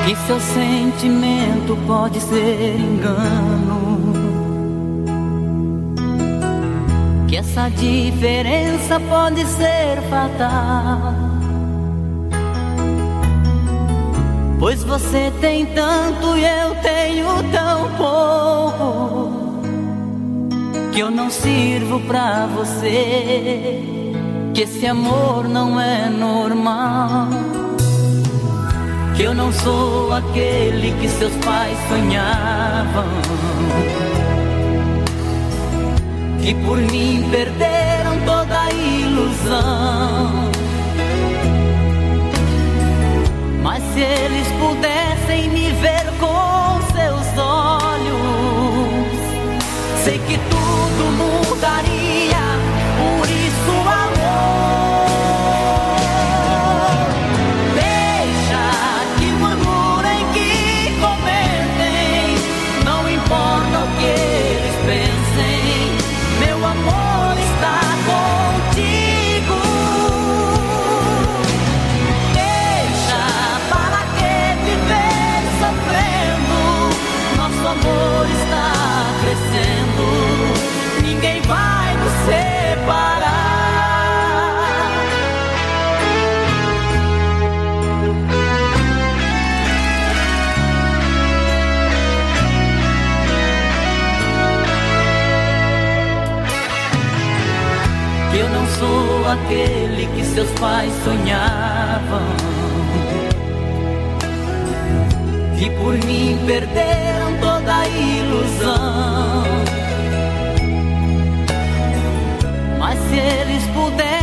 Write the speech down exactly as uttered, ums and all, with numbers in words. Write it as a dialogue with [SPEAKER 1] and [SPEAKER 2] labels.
[SPEAKER 1] que seu sentimento pode ser engano, que essa diferença pode ser fatal. Pois você tem tanto e eu tenho tão pouco, que eu não sirvo pra você, que esse amor não é normal, que eu não sou aquele que seus pais sonhavam, que por mim perderam toda a ilusão. Mas se eles pudessem me ver com seus olhos, sei que tudo mudaria. Por isso, amor, deixa que murmurem, que comentem, não importa o que eles pensem, meu amor está contigo. Deixa, para que viver sofrendo, nosso amor está crescendo, ninguém vai nos separar. Que eu não sou aquele que seus pais sonhavam, que por mim perderam toda a ilusão. Mas se eles puderem